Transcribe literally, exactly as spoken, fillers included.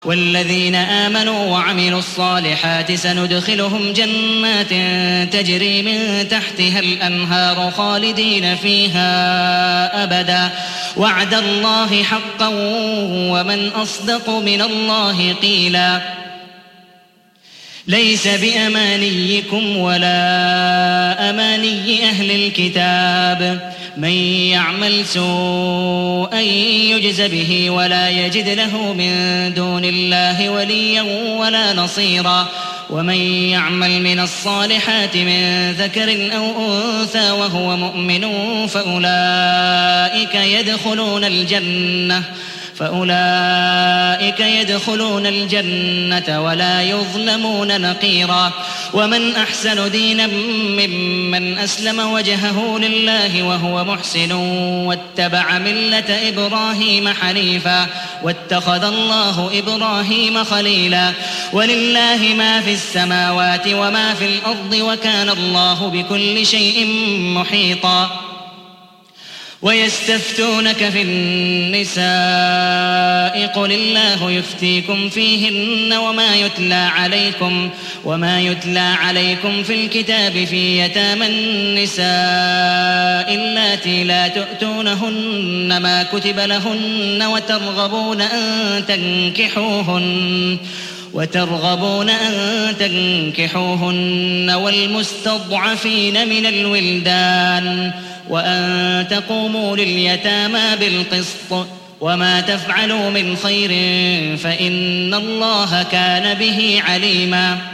والذين آمنوا وعملوا الصالحات سندخلهم جنات تجري من تحتها الأنهار خالدين فيها أبدا وعد الله حقا ومن أصدق من الله قيلا ليس بأمانيكم ولا أماني أهل الكتاب من يعمل سوءا يجز به ولا يجد له من دون الله وليا ولا نصيرا ومن يعمل من الصالحات من ذكر أو أنثى وهو مؤمن فأولئك يدخلون الجنة فأولئك يدخلون الجنة ولا يظلمون نقيرا ومن أحسن دينا ممن أسلم وجهه لله وهو محسن واتبع ملة إبراهيم حنيفا واتخذ الله إبراهيم خليلا ولله ما في السماوات وما في الأرض وكان الله بكل شيء محيطا ويستفتونك في النساء قل الله يفتيكم فيهن وما يتلى عليكم وما يتلى عليكم في الكتاب في يتامى النساء اللاتي لا تؤتونهن ما كتب لهن وترغبون أن تنكحوهن وترغبون أن تنكحوهن والمستضعفين من الولدان وأن تقوموا لليتامى بالقسط وما تفعلوا من خير فإن الله كان به عليما